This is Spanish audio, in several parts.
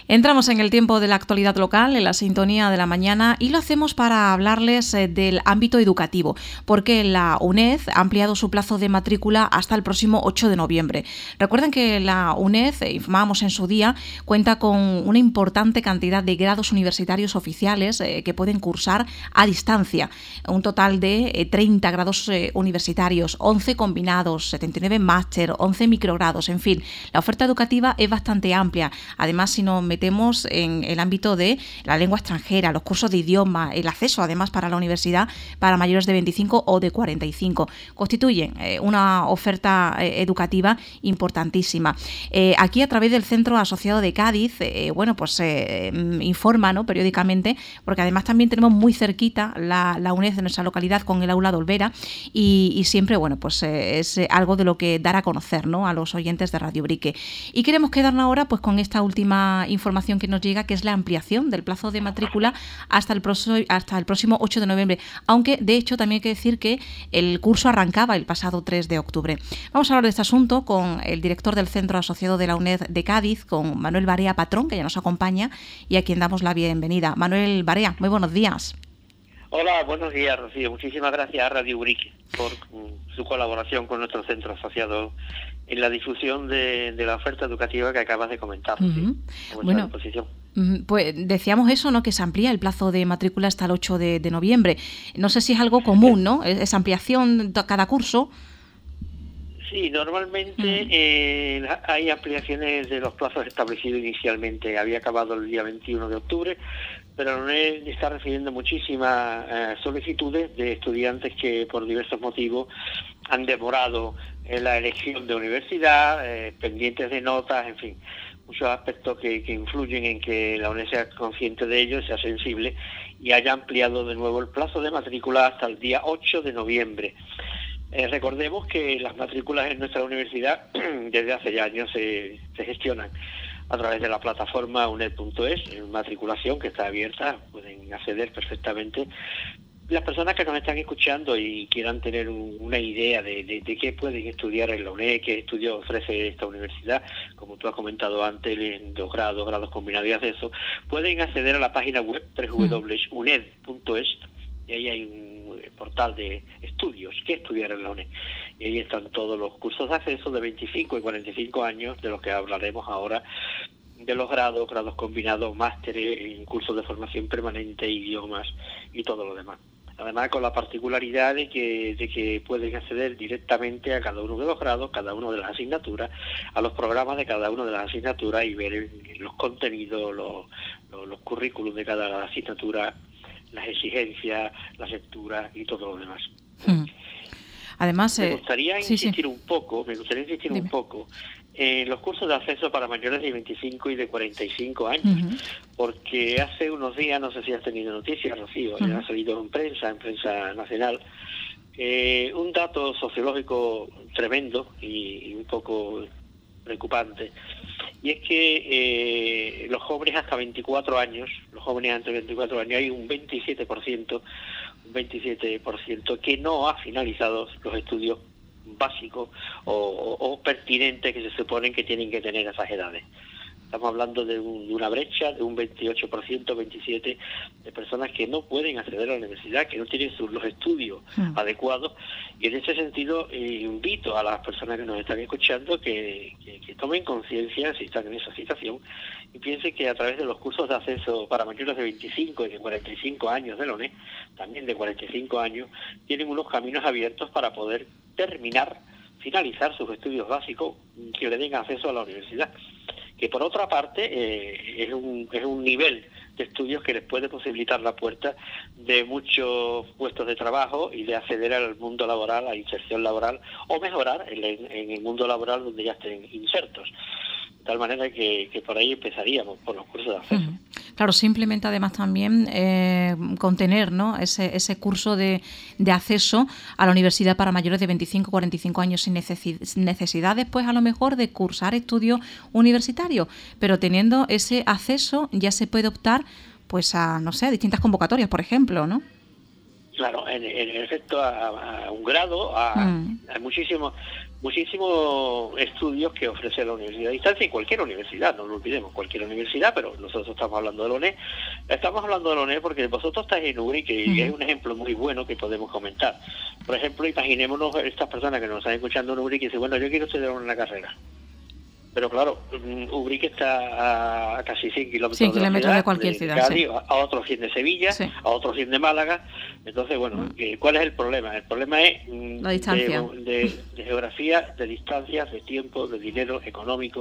Entramos en el tiempo de la actualidad local, en la sintonía de la mañana, y lo hacemos para hablarles del ámbito educativo, porque la UNED ha ampliado su plazo de matrícula hasta el próximo 8 de noviembre. Recuerden que la UNED, informábamos en su día, cuenta con una importante cantidad de grados universitarios oficiales que pueden cursar a distancia. Un total de 30 grados universitarios, 11 combinados, 79 máster, 11 microgrados, en fin. La oferta educativa es bastante amplia. Además, si nos metemos en el ámbito de la lengua extranjera, los cursos de idioma, el acceso además para la universidad para mayores de 25 o de 45, constituyen una oferta educativa importantísima. Aquí, a través del Centro Asociado de Cádiz, informa, ¿no?, periódicamente, porque además también tenemos muy cerquita la UNED de nuestra localidad con el aula de Olvera, y siempre, es algo de lo que dar a conocer, ¿no?, a los oyentes de Radio Brique. Y queremos quedarnos ahora pues con esta última información que nos llega, que es la ampliación del plazo de matrícula hasta el próximo 8 de noviembre, aunque de hecho también hay que decir que el curso arrancaba el pasado 3 de octubre. Vamos a hablar de este asunto con el director del Centro Asociado de la UNED de Cádiz, con Manuel Barea Patrón, que ya nos acompaña y a quien damos la bienvenida. Manuel Barea, muy buenos días. Hola, buenos días, Rocío. Muchísimas gracias a Radio Brique por su colaboración con nuestro centro asociado en la difusión de la oferta educativa que acabas de comentar. Uh-huh. Sí, a vuestra disposición. Pues decíamos eso, ¿no?, que se amplía el plazo de matrícula hasta el 8 de noviembre. No sé si es algo común, ¿no?, esa ampliación cada curso. Sí, normalmente hay ampliaciones de los plazos establecidos inicialmente. Había acabado el día 21 de octubre, pero la UNED está recibiendo muchísimas solicitudes de estudiantes que por diversos motivos han demorado en la elección de universidad, pendientes de notas, en fin, muchos aspectos que influyen en que la UNED sea consciente de ello, sea sensible y haya ampliado de nuevo el plazo de matrícula hasta el día 8 de noviembre. Recordemos que las matrículas en nuestra universidad desde hace ya años se gestionan a través de la plataforma uned.es, matriculación que está abierta, pueden acceder perfectamente. Las personas que nos están escuchando y quieran tener una idea de qué pueden estudiar en la UNED, qué estudios ofrece esta universidad, como tú has comentado antes, en grados combinados y acceso, pueden acceder a la página web www.uned.es, y ahí hay un portal de estudios, qué estudiar en la UNED. Y ahí están todos los cursos de acceso de 25 y 45 años, de los que hablaremos ahora, de los grados combinados, másteres, cursos de formación permanente, idiomas y todo lo demás. Además, con la particularidad de que pueden acceder directamente a cada uno de los grados, cada una de las asignaturas, a los programas de cada una de las asignaturas y ver los contenidos, los currículos de cada asignatura, las exigencias, las lecturas y todo lo demás. Además, me gustaría insistir un poco en los cursos de acceso para mayores de 25 y de 45 años, porque hace unos días, no sé si has tenido noticias, Rocío, ha salido en prensa nacional, un dato sociológico tremendo y un poco preocupante, y es que los jóvenes hasta 24 años, hay un 27% que no ha finalizado los estudios básicos o pertinentes que se suponen que tienen que tener esas edades. Estamos hablando de una brecha de un 28%, 27% de personas que no pueden acceder a la universidad, que no tienen los estudios adecuados. Y en ese sentido invito a las personas que nos están escuchando que tomen conciencia si están en esa situación y piensen que a través de los cursos de acceso para mayores de 25 y de 45 años de la UNED, también de 45 años, tienen unos caminos abiertos para poder finalizar sus estudios básicos que le den acceso a la universidad, que por otra parte es un nivel de estudios que les puede posibilitar la puerta de muchos puestos de trabajo y de acceder al mundo laboral, a inserción laboral, o mejorar en el mundo laboral donde ya estén insertos. De tal manera que por ahí empezaríamos, por los cursos de acceso. Claro, simplemente además también contener, ¿no?, ese curso de acceso a la universidad para mayores de 25 o 45 años sin necesidades, pues a lo mejor de cursar estudios universitarios, pero teniendo ese acceso ya se puede optar pues a, no sé, a distintas convocatorias, por ejemplo, ¿no? Claro, en efecto, a un grado, hay muchísimos. muchísimos estudios que ofrece la Universidad de Distancia, y cualquier universidad, no lo olvidemos, cualquier universidad, pero nosotros estamos hablando de la UNED. Estamos hablando de la UNED porque vosotros estáis en Ubrique y es un ejemplo muy bueno que podemos comentar. Por ejemplo, imaginémonos estas personas que nos están escuchando en Ubrique y dicen, bueno, yo quiero estudiar una carrera. Pero claro, Ubrique está a casi 100 kilómetros, 100 kilómetros de cualquier ciudad, Cádiz, sí. a otros 100 de Sevilla, Sí. a otros 100 de Málaga. Entonces, bueno, ¿cuál es el problema? El problema es La distancia. de geografía, de distancias, de tiempo, de dinero económico,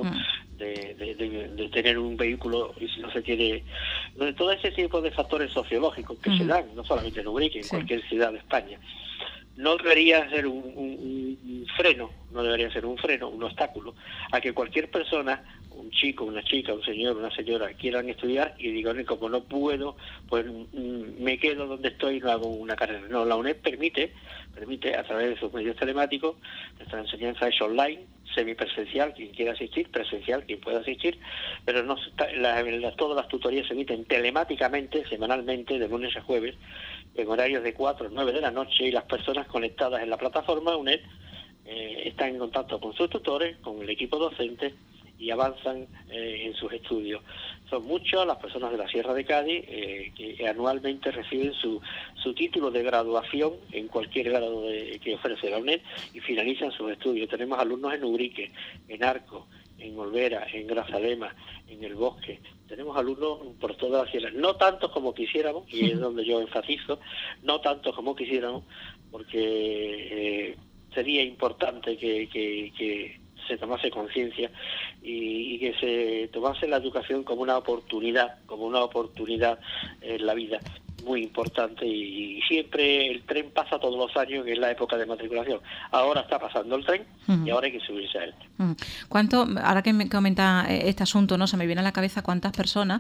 de tener un vehículo, y si no se tiene... Todo ese tipo de factores sociológicos que se dan, no solamente en Ubrique, en cualquier ciudad de España. No debería ser un freno, un obstáculo a que cualquier persona, un chico, una chica, un señor, una señora, quieran estudiar y digan, como no puedo, pues me quedo donde estoy y no hago una carrera. No, la UNED permite a través de sus medios telemáticos, nuestra enseñanza es online, semipresencial, quien quiera asistir, presencial, quien pueda asistir, pero no todas las tutorías se emiten telemáticamente, semanalmente, de lunes a jueves, en horarios de 4 a 9 de la noche, y las personas conectadas en la plataforma UNED están en contacto con sus tutores, con el equipo docente, y avanzan en sus estudios. Son muchas las personas de la Sierra de Cádiz que anualmente reciben su título de graduación en cualquier grado que ofrece la UNED y finalizan sus estudios. Tenemos alumnos en Ubrique, en Arco, en Olvera, en Grazalema, en El Bosque. Tenemos alumnos por toda la sierra, no tantos como quisiéramos, y es donde yo enfatizo, no tantos como quisiéramos, porque sería importante que se tomase conciencia y que se tomase la educación como una oportunidad en la vida muy importante, y siempre el tren pasa todos los años, que es la época de matriculación. Ahora está pasando el tren y ahora hay que subirse a él. Ahora que me comenta este asunto, no se me viene a la cabeza cuántas personas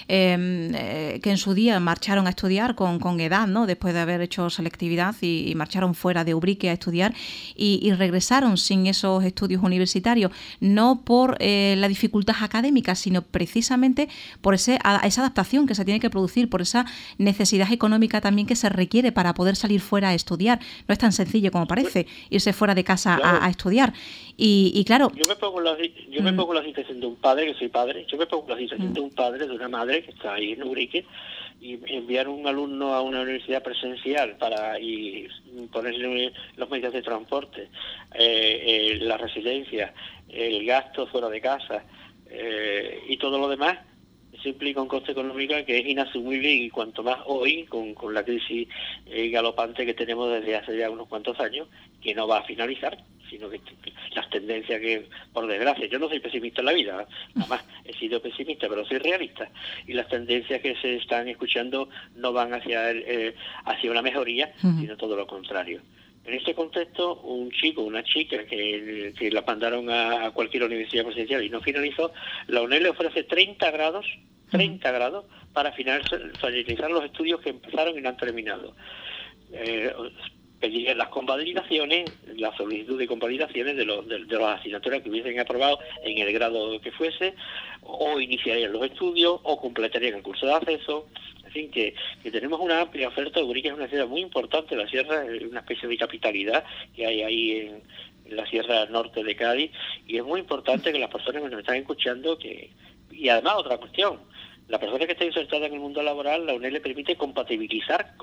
que en su día marcharon a estudiar con edad, ¿no? Después de haber hecho selectividad y marcharon fuera de Ubrique a estudiar y regresaron sin esos estudios universitarios, no por la dificultad académica, sino precisamente por esa adaptación que se tiene que producir, por esa necesidad económica también que se requiere para poder salir fuera a estudiar. No es tan sencillo como parece irse fuera de casa a estudiar. Y claro... Yo me pongo la situación de un padre, que soy padre, yo me pongo la situación de un padre, de una madre que está ahí en Ubrique, y enviar un alumno a una universidad presencial y ponerle los medios de transporte, la residencia, el gasto fuera de casa y todo lo demás. Eso implica un coste económico que es inasumible, y cuanto más hoy, con la crisis galopante que tenemos desde hace ya unos cuantos años, que no va a finalizar, sino que las tendencias que, por desgracia, yo no soy pesimista en la vida, jamás he sido pesimista, pero soy realista, y las tendencias que se están escuchando no van hacia una mejoría, sino todo lo contrario. En este contexto, un chico, una chica que la mandaron a cualquier universidad presencial y no finalizó, la UNED le ofrece 30 grados para finalizar los estudios que empezaron y no han terminado. Pedirían las convalidaciones, la solicitud de convalidaciones de las asignaturas que hubiesen aprobado en el grado que fuese, o iniciarían los estudios, o completarían el curso de acceso. En fin, que tenemos una amplia oferta. Ubrique es una ciudad muy importante, la sierra es una especie de capitalidad que hay ahí en la sierra norte de Cádiz, y es muy importante que las personas que nos están escuchando, y además otra cuestión, la persona que está insertada en el mundo laboral, la UNED le permite compatibilizar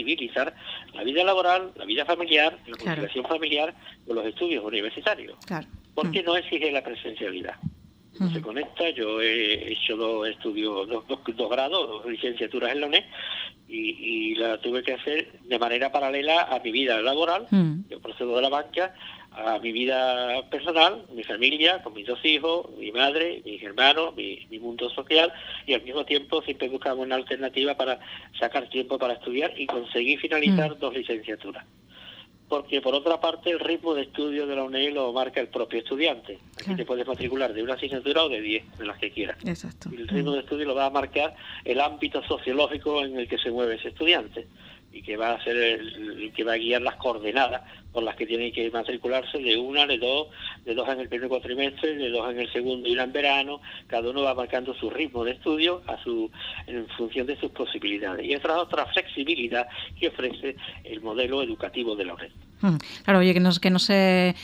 la vida laboral, la vida familiar, la conciliación familiar con los estudios universitarios, porque no exige la presencialidad. No se conecta. Yo he hecho dos grados, 2 licenciaturas en la UNED, y la tuve que hacer de manera paralela a mi vida laboral. Yo procedo de la banca, a mi vida personal, mi familia, con mis 2 hijos, mi madre, mis hermanos, mi mundo social, y al mismo tiempo siempre buscamos una alternativa para sacar tiempo para estudiar y conseguir finalizar 2 licenciaturas. Porque por otra parte el ritmo de estudio de la UNED lo marca el propio estudiante. Aquí te puedes matricular de una asignatura o de 10, de las que quieras. Exacto. Y el ritmo de estudio lo va a marcar el ámbito sociológico en el que se mueve ese estudiante, y que va a ser el que va a guiar las coordenadas por las que tiene que matricularse, de 1, de 2 en el primer cuatrimestre, de 2 en el segundo y 1 en verano. Cada uno va marcando su ritmo de estudio en función de sus posibilidades. Y esa es otra flexibilidad que ofrece el modelo educativo de la UNED. Claro, oye, que no se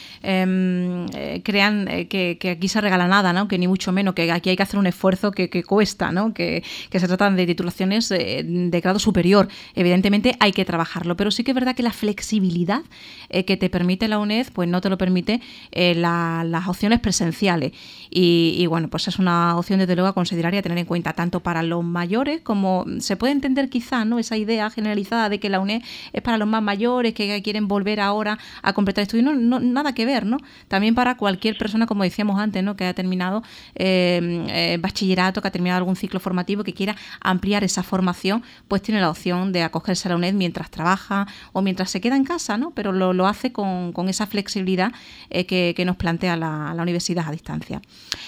crean que aquí se regala nada, ¿no? Que ni mucho menos, que aquí hay que hacer un esfuerzo que cuesta, ¿no? Que se tratan de titulaciones de grado superior. Evidentemente hay que trabajarlo, pero sí que es verdad que la flexibilidad que te permite la UNED, pues no te lo permite las opciones presenciales. Y bueno, pues es una opción desde luego a considerar y a tener en cuenta, tanto para los mayores como se puede entender quizás, ¿no? Esa idea generalizada de que la UNED es para los más mayores, que quieren volver ahora a completar estudios, no, nada que ver, ¿no? También para cualquier persona, como decíamos antes, ¿no? Que haya terminado bachillerato, que ha terminado algún ciclo formativo, que quiera ampliar esa formación, pues tiene la opción de acogerse a la UNED mientras trabaja o mientras se queda en casa, ¿no? Pero lo hace con esa flexibilidad que nos plantea la universidad a distancia.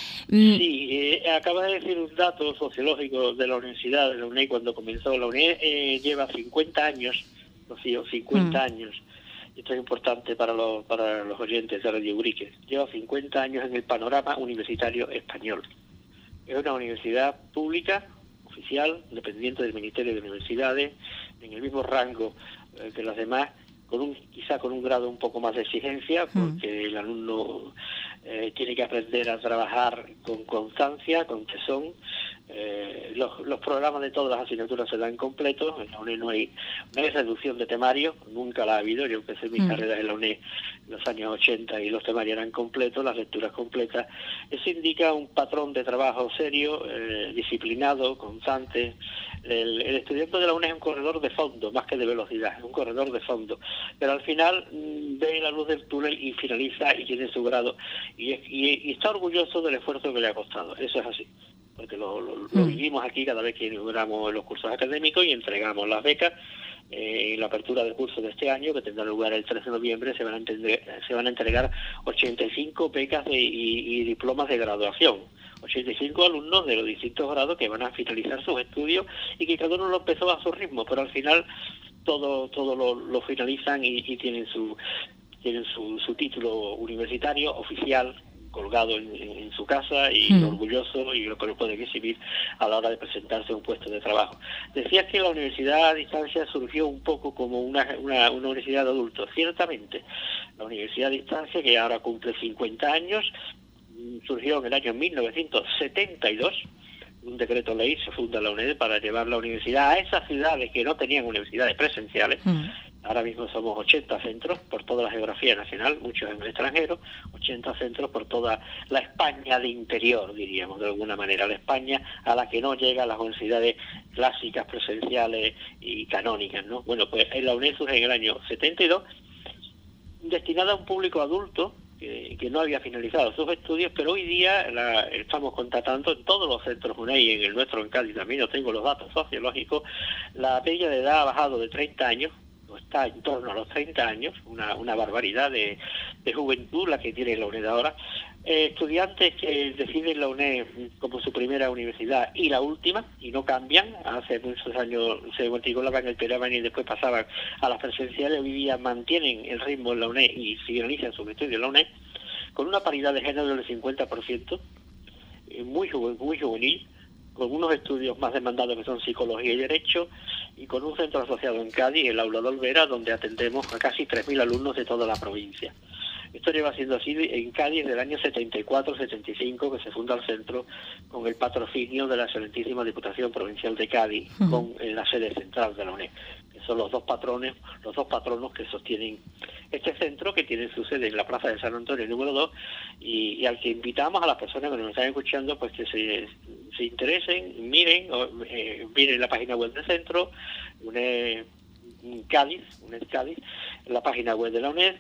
Sí, acaba de decir un dato sociológico de la universidad, de la UNED, cuando comenzó. La UNED lleva 50 años, Rocío, 50 años. Esto es importante para los oyentes de Radio Urique. Lleva 50 años en el panorama universitario español. Es una universidad pública, oficial, dependiente del Ministerio de Universidades, en el mismo rango que las demás, quizá con un grado un poco más de exigencia, porque el alumno tiene que aprender a trabajar con constancia, con tesón. Los programas de todas las asignaturas se dan completos. En la UNED no hay reducción de temario, nunca la ha habido. Yo empecé mis carreras en la UNED en los años 80 y los temarios eran completos, las lecturas completas. Eso indica un patrón de trabajo serio, disciplinado, constante. El estudiante de la UNED es un corredor de fondo, más que de velocidad, es un corredor de fondo. Pero al final ve la luz del túnel y finaliza y tiene su grado. Y está orgulloso del esfuerzo que le ha costado. Eso es así. Porque lo vivimos aquí cada vez que inauguramos los cursos académicos y entregamos las becas. En la apertura del curso de este año, que tendrá lugar el 13 de noviembre, se van a entregar 85 becas y diplomas de graduación. 85 alumnos de los distintos grados que van a finalizar sus estudios y que cada uno lo empezó a su ritmo, pero al final todo lo finalizan y tienen su título universitario oficial colgado en su casa y orgulloso, y lo que lo pueden exhibir a la hora de presentarse a un puesto de trabajo. Decías que la universidad a distancia surgió un poco como una universidad de adultos. Ciertamente, la universidad a distancia, que ahora cumple 50 años, surgió en el año 1972. Un decreto ley se funda la UNED para llevar la universidad a esas ciudades que no tenían universidades presenciales. Ahora mismo somos 80 centros por toda la geografía nacional, muchos en el extranjero, 80 centros por toda la España de interior, diríamos, de alguna manera, la España a la que no llegan las universidades clásicas, presenciales y canónicas, ¿no? Bueno, pues la UNED surge en el año 72, destinada a un público adulto, que no había finalizado sus estudios, pero hoy día estamos contratando en todos los centros UNED y en el nuestro en Cádiz también, yo tengo los datos sociológicos, la media de edad ha bajado de 30 años, está en torno a los 30 años, una barbaridad de juventud la que tiene la UNED ahora. Estudiantes que deciden la UNED como su primera universidad y la última, y no cambian. Hace muchos años se matriculaban, esperaban y después pasaban a las presenciales. Hoy día mantienen el ritmo en la UNED y finalizan sus estudios en la UNED, con una paridad de género del 50%, muy juvenil, con unos estudios más demandados que son psicología y derecho, y con un centro asociado en Cádiz, el Aula de Olvera, donde atendemos a casi 3.000 alumnos de toda la provincia. Esto lleva siendo así en Cádiz desde el año 74-75, que se funda el centro con el patrocinio de la excelentísima Diputación Provincial de Cádiz, con la sede central de la UNED, que son los dos patronos que sostienen este centro, que tiene su sede en la Plaza de San Antonio número 2, y al que invitamos a las personas que nos están escuchando pues que se interesen, miren la página web del centro, UNED Cádiz, la página web de la UNED,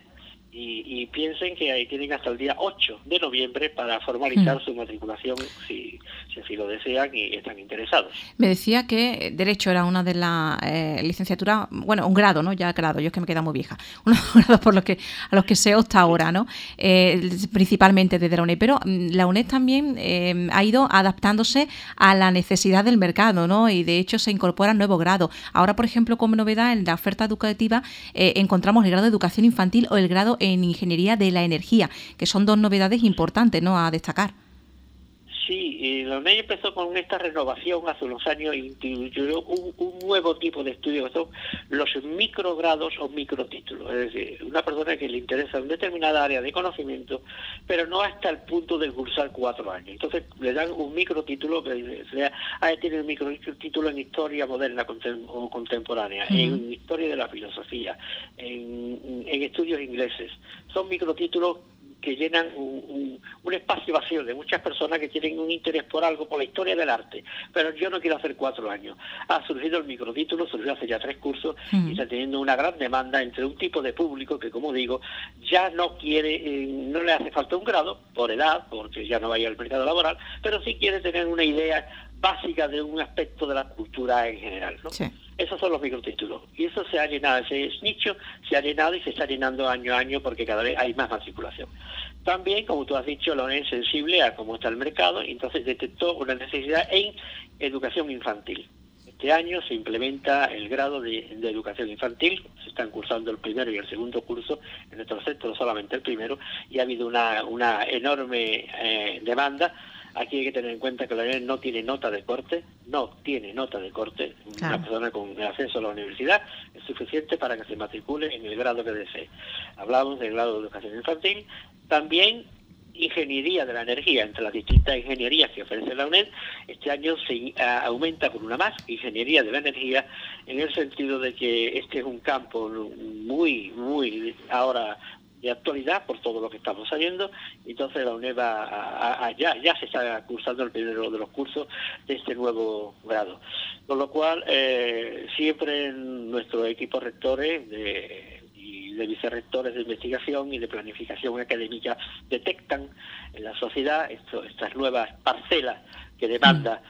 y piensen que ahí tienen hasta el día 8 de noviembre para formalizar su matriculación si así lo desean y están interesados. Me decía que Derecho era una de las licenciaturas, bueno, un grado, ¿no? Ya grado, yo es que me queda muy vieja, unos grados a los que se opta ahora, ¿no? Principalmente desde la UNED, pero la UNED también ha ido adaptándose a la necesidad del mercado, ¿no? Y de hecho se incorporan nuevos grados. Ahora, por ejemplo, como novedad en la oferta educativa encontramos el grado de educación infantil o el grado en ingeniería de la energía, que son dos novedades importantes, ¿no?, a destacar. Sí, la UNED empezó con esta renovación hace unos años, incluyó un nuevo tipo de estudio que son los microgrados o microtítulos. Es decir, una persona que le interesa una determinada área de conocimiento, pero no hasta el punto de cursar 4 años. Entonces le dan un microtítulo, que tiene un microtítulo en historia moderna o contemporánea, en historia de la filosofía, en estudios ingleses. Son microtítulos que llenan un espacio vacío de muchas personas que tienen un interés por algo, por la historia del arte, pero yo no quiero hacer 4 años. Ha surgido el microtítulo, surgió hace ya 3 cursos y está teniendo una gran demanda entre un tipo de público que, como digo, ya no quiere, no le hace falta un grado por edad, porque ya no vaya al mercado laboral, pero sí quiere tener una idea básica de un aspecto de la cultura en general, ¿no? Sí. Esos son los microtítulos. Y eso se ha llenado, ese nicho se ha llenado y se está llenando año a año porque cada vez hay más matriculación. También, como tú has dicho, la UNED es sensible a cómo está el mercado y entonces detectó una necesidad en educación infantil. Este año se implementa el grado de educación infantil, se están cursando el primero y el segundo curso en nuestro centro, solamente el primero, y ha habido una enorme demanda. Aquí hay que tener en cuenta que la UNED no tiene nota de corte. Claro. Una persona con el acceso a la universidad es suficiente para que se matricule en el grado que desee. Hablamos del grado de educación infantil. También ingeniería de la energía, entre las distintas ingenierías que ofrece la UNED, este año se aumenta con una más, ingeniería de la energía, en el sentido de que este es un campo muy ahora de actualidad por todo lo que estamos sabiendo. Entonces la UNED ya se está cursando el primero de los cursos de este nuevo grado, con lo cual siempre nuestros equipos rectores y de vicerrectores de investigación y de planificación académica detectan en la sociedad estas nuevas parcelas que demanda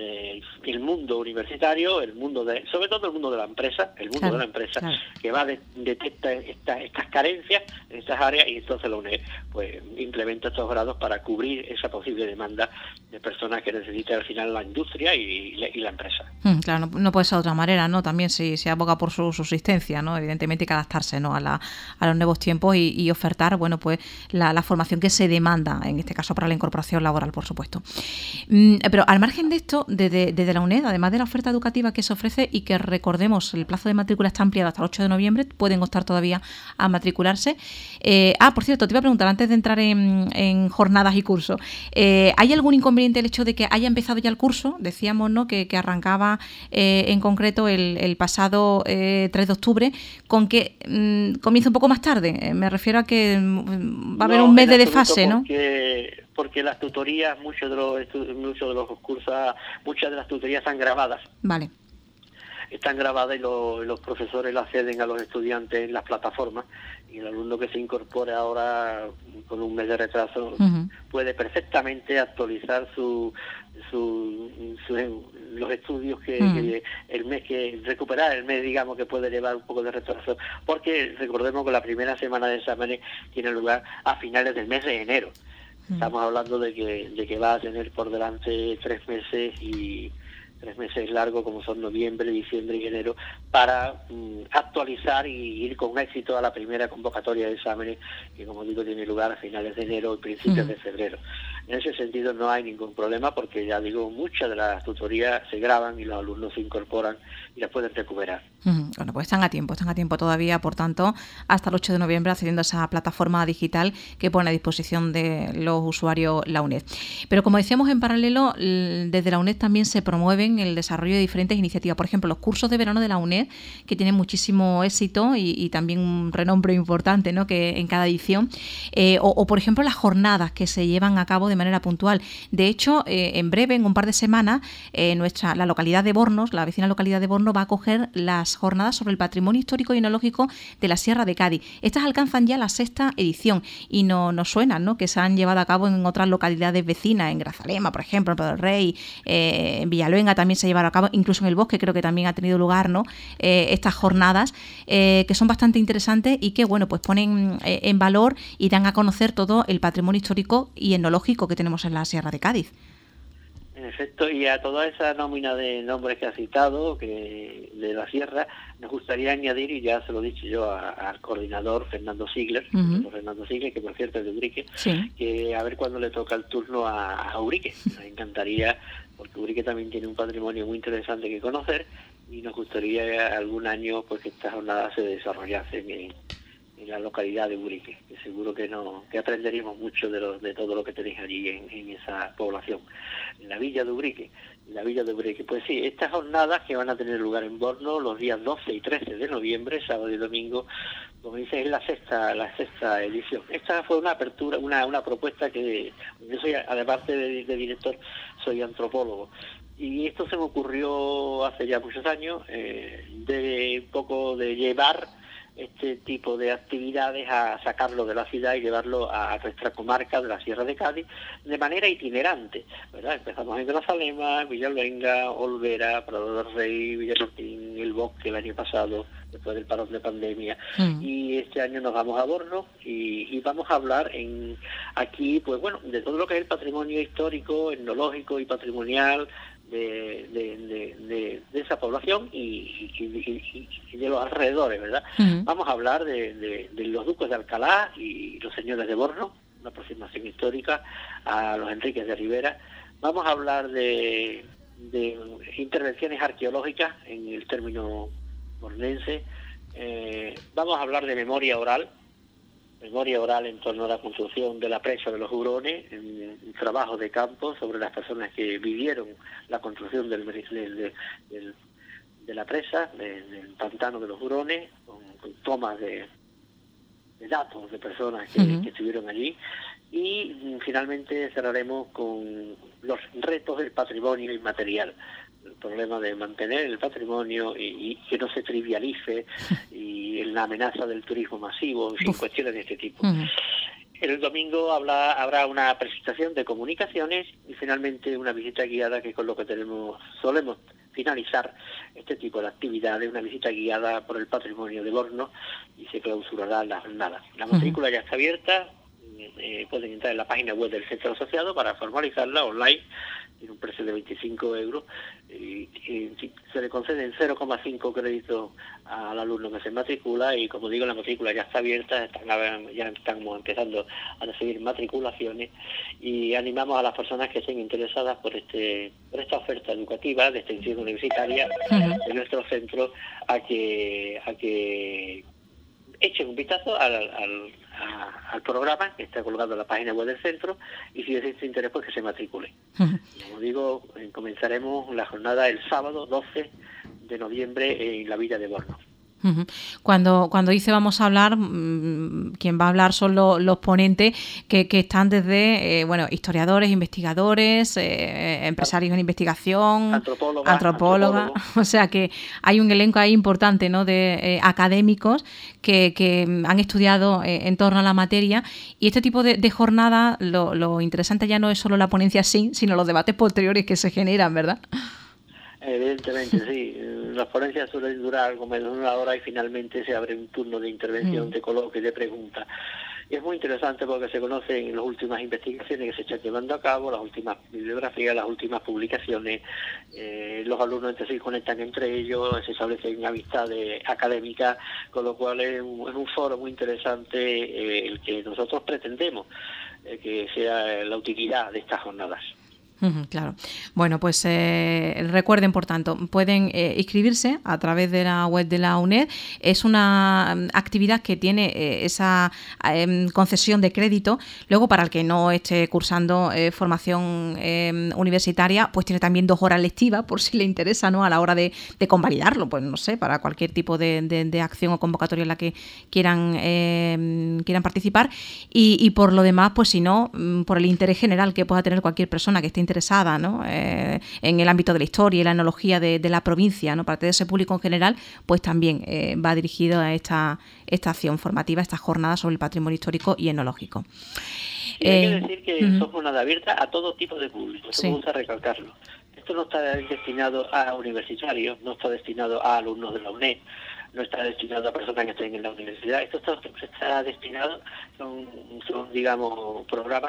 el mundo universitario, sobre todo el mundo de la empresa, claro. Que detecta estas carencias en estas áreas y entonces la UNED pues implementa estos grados para cubrir esa posible demanda de personas que necesita al final la industria y la empresa. Claro, no puede ser de otra manera, ¿no? También si se aboga por su subsistencia, ¿no? Evidentemente hay que adaptarse, ¿no? a los nuevos tiempos y ofertar, bueno, pues la formación que se demanda, en este caso para la incorporación laboral, por supuesto. Pero al margen de esto, desde la UNED, además de la oferta educativa que se ofrece y que recordemos, el plazo de matrícula está ampliado hasta el 8 de noviembre, pueden optar todavía a matricularse. Por cierto, te iba a preguntar, antes de entrar en jornadas y cursos, ¿hay algún inconveniente el hecho de que haya empezado ya el curso? Decíamos, ¿no?, que arrancaba en concreto el pasado 3 de octubre, con que comienza un poco más tarde. Me refiero a que va a haber un mes de desfase, ¿no? Porque las tutorías, muchos de los cursos, muchas de las tutorías están grabadas. Vale. Están grabadas y los profesores las ceden a los estudiantes en las plataformas, y el alumno que se incorpore ahora con un mes de retraso puede perfectamente actualizar los estudios que el mes que recuperar, el mes, digamos, que puede llevar un poco de retraso, porque recordemos que la primera semana de exámenes tiene lugar a finales del mes de enero. Estamos hablando de que va a tener por delante 3 meses y 3 meses largos, como son noviembre, diciembre y enero, para actualizar y ir con éxito a la primera convocatoria de exámenes, que, como digo, tiene lugar a finales de enero y principios de febrero. En ese sentido no hay ningún problema, porque, ya digo, muchas de las tutorías se graban y los alumnos se incorporan y las pueden recuperar. Bueno, pues están a tiempo todavía, por tanto, hasta el 8 de noviembre accediendo a esa plataforma digital que pone a disposición de los usuarios la UNED. Pero, como decíamos, en paralelo, desde la UNED también se promueven el desarrollo de diferentes iniciativas. Por ejemplo, los cursos de verano de la UNED, que tienen muchísimo éxito y también un renombre importante, ¿no?, que en cada edición. O, por ejemplo, las jornadas que se llevan a cabo de manera puntual. De hecho, en breve, en un par de semanas, la localidad de Bornos, la vecina localidad de Bornos, va a acoger las jornadas sobre el patrimonio histórico y etnológico de la Sierra de Cádiz. Estas alcanzan ya la 6ª edición y nos suenan, ¿no?, que se han llevado a cabo en otras localidades vecinas, en Grazalema, por ejemplo, en Pedro del Rey, en Villaluenga también se llevaron a cabo, incluso en El Bosque creo que también ha tenido lugar, ¿no?, estas jornadas que son bastante interesantes y que, bueno, pues ponen en valor y dan a conocer todo el patrimonio histórico y etnológico que tenemos en la Sierra de Cádiz. En efecto, y a toda esa nómina de nombres que ha citado, que de la Sierra, nos gustaría añadir, y ya se lo he dicho yo al coordinador Fernando Sigler, que por cierto es de Urique, que a ver cuándo le toca el turno a Urique. Nos encantaría, porque Urique también tiene un patrimonio muy interesante que conocer, y nos gustaría algún año pues que estas jornadas se desarrollasen en la localidad de Urique, que seguro que aprenderíamos mucho de todo lo que tenéis allí en esa población. En la villa de Urique, pues sí, estas jornadas que van a tener lugar en Borno los días 12 y 13 de noviembre, sábado y domingo, como dices, es la sexta edición. Esta fue una apertura, una propuesta que yo soy, además de director, soy antropólogo. Y esto se me ocurrió hace ya muchos años, de llevar este tipo de actividades a sacarlo de la ciudad y llevarlo a nuestra comarca de la Sierra de Cádiz de manera itinerante, ¿verdad? Empezamos en Grazalema, Villalbenga, Olvera, Prado del Rey, Villamartín, El Bosque el año pasado, después del parón de pandemia, y este año nos vamos a Borno y vamos a hablar aquí, pues bueno, de todo lo que es el patrimonio histórico, etnológico y patrimonial de esa población y de los alrededores, ¿verdad? Vamos a hablar de los duques de Alcalá y los señores de Borno, una aproximación histórica a los Enríquez de Rivera. Vamos a hablar de intervenciones arqueológicas en el término bornense. Vamos a hablar de memoria oral en torno a la construcción de la presa de los Hurones, en trabajo de campo sobre las personas que vivieron la construcción de la presa, del pantano de los Hurones, con tomas de datos de personas que estuvieron allí. Y finalmente cerraremos con los retos del patrimonio inmaterial, el problema de mantener el patrimonio y que no se trivialice, y la amenaza del turismo masivo, en fin, cuestiones de este tipo. El domingo habrá una presentación de comunicaciones y finalmente una visita guiada, que es con lo que solemos finalizar este tipo de actividades, una visita guiada por el patrimonio de Borno, y se clausurará la jornada. La matrícula ya está abierta, pueden entrar en la página web del centro asociado para formalizarla online, tiene un precio de 25 euros y se le conceden 0,5 créditos al alumno que se matricula, y como digo, la matrícula ya está abierta, ya estamos empezando a recibir matriculaciones, y animamos a las personas que estén interesadas por esta oferta educativa de extensión universitaria de nuestro centro a que echen un vistazo al programa que está colgado en la página web del centro, y si existe interés, pues que se matricule. Como digo, comenzaremos la jornada el sábado 12 de noviembre en la villa de Borno. Cuando dice vamos a hablar, quien va a hablar son los ponentes que están desde historiadores, investigadores, empresarios en investigación, antropólogos. O sea que hay un elenco ahí importante, ¿no?, de académicos que han estudiado en torno a la materia, y este tipo de jornada, lo interesante ya no es solo la ponencia sino los debates posteriores que se generan, ¿verdad? Evidentemente, sí. Las ponencias suelen durar algo menos de una hora y finalmente se abre un turno de intervención, de coloquio y de preguntas. Y es muy interesante porque se conocen las últimas investigaciones que se están llevando a cabo, las últimas bibliografías, las últimas publicaciones. Los alumnos se conectan entre ellos, se establecen amistades académicas, con lo cual es un foro muy interesante el que nosotros pretendemos que sea la utilidad de estas jornadas. Claro. Bueno, pues recuerden, por tanto, pueden inscribirse a través de la web de la UNED. Es una actividad que tiene esa concesión de crédito. Luego, para el que no esté cursando formación universitaria, pues tiene también 2 horas lectivas, por si le interesa, ¿no?, a la hora de convalidarlo, pues no sé, para cualquier tipo de acción o convocatoria en la que quieran participar. Y por lo demás, pues si no, por el interés general que pueda tener cualquier persona que esté interesada, ¿no?, en el ámbito de la historia y la etnología de la provincia, ¿no?, para todo ese público en general, pues también va dirigido a esta acción formativa, esta jornada sobre el patrimonio histórico y etnológico. Y hay que decir que son jornadas abiertas a todo tipo de público, eso me gusta recalcarlo. Esto no está destinado a universitarios, no está destinado a alumnos de la UNED, no está destinado a personas que estén en la universidad. Esto está destinado, son digamos, programas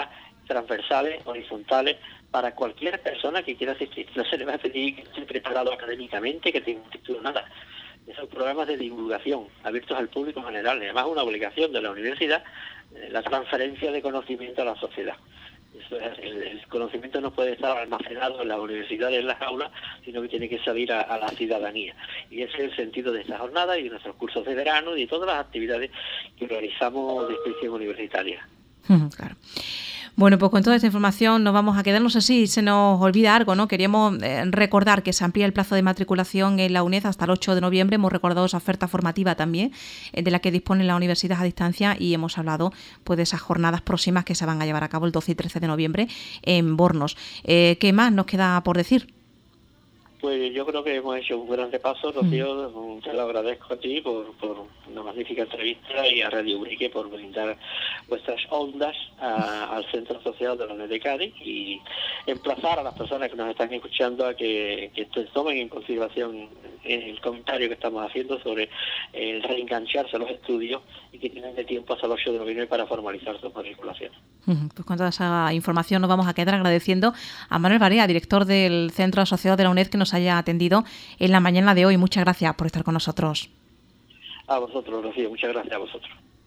transversales, horizontales, para cualquier persona que quiera asistir. No se le va a pedir que esté preparado académicamente, que tenga un título, nada. Esos programas de divulgación abiertos al público en general. Además, una obligación de la universidad, la transferencia de conocimiento a la sociedad. Eso es, el conocimiento no puede estar almacenado en las universidades, en las aulas, sino que tiene que salir a la ciudadanía. Y ese es el sentido de esta jornada y de nuestros cursos de verano y de todas las actividades que realizamos de extensión universitaria. Claro. Bueno, pues con toda esta información nos vamos a quedar. No sé si se nos olvida algo, ¿no? Queríamos recordar que se amplía el plazo de matriculación en la UNED hasta el 8 de noviembre. Hemos recordado esa oferta formativa también, de la que dispone la universidad a distancia, y hemos hablado pues de esas jornadas próximas que se van a llevar a cabo el 12 y 13 de noviembre en Bornos. ¿Qué más nos queda por decir? Pues yo creo que hemos hecho un gran repaso, Rocío. Te lo agradezco a ti por una magnífica entrevista y a Radio Ubrique por brindar vuestras ondas al Centro Asociado de la UNED de Cádiz, y emplazar a las personas que nos están escuchando a que tomen en consideración el comentario que estamos haciendo sobre el reengancharse a los estudios y que tienen de tiempo hasta el 8 de noviembre para formalizar su matriculación. Pues con toda esa información nos vamos a quedar agradeciendo a Manuel Barea, director del Centro Asociado de la UNED, que nos haya atendido en la mañana de hoy. Muchas gracias por estar con nosotros. A vosotros, Rocío, muchas gracias a vosotros.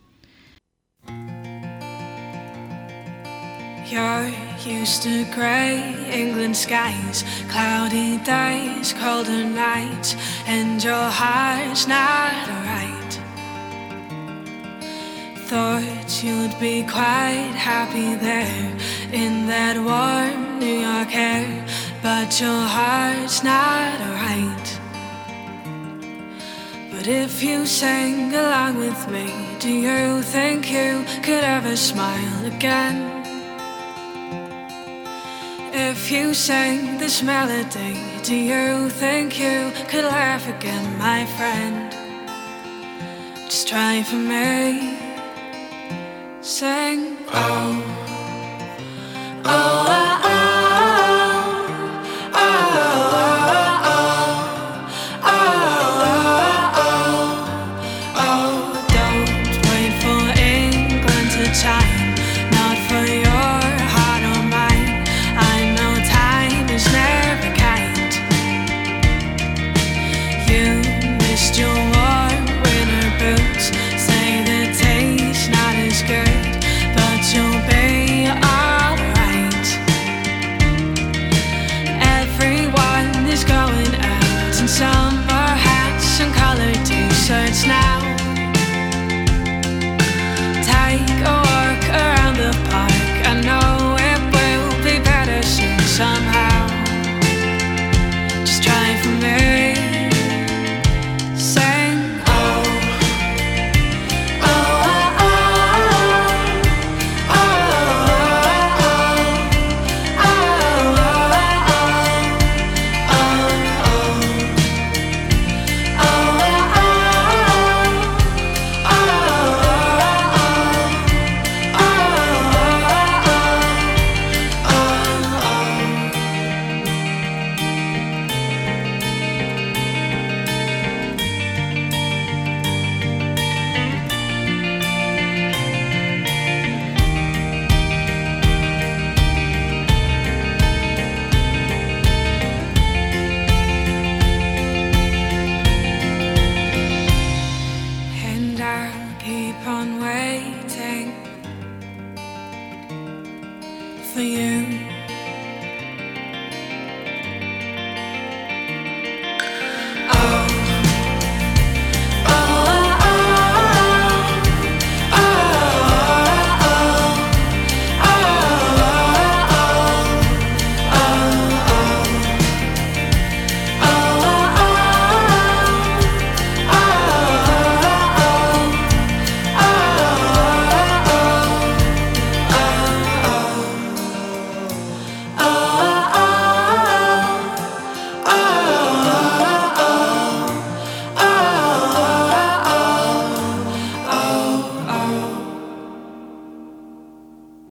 You're used to grey England skies, cloudy days, colder nights, and your heart's not right. Thought you'd be quite happy there in that warm New York air, but your heart's not right. But if you sang along with me, do you think you could ever smile again? If you sang this melody, do you think you could laugh again, my friend? Just try for me. Sing, oh, oh, oh.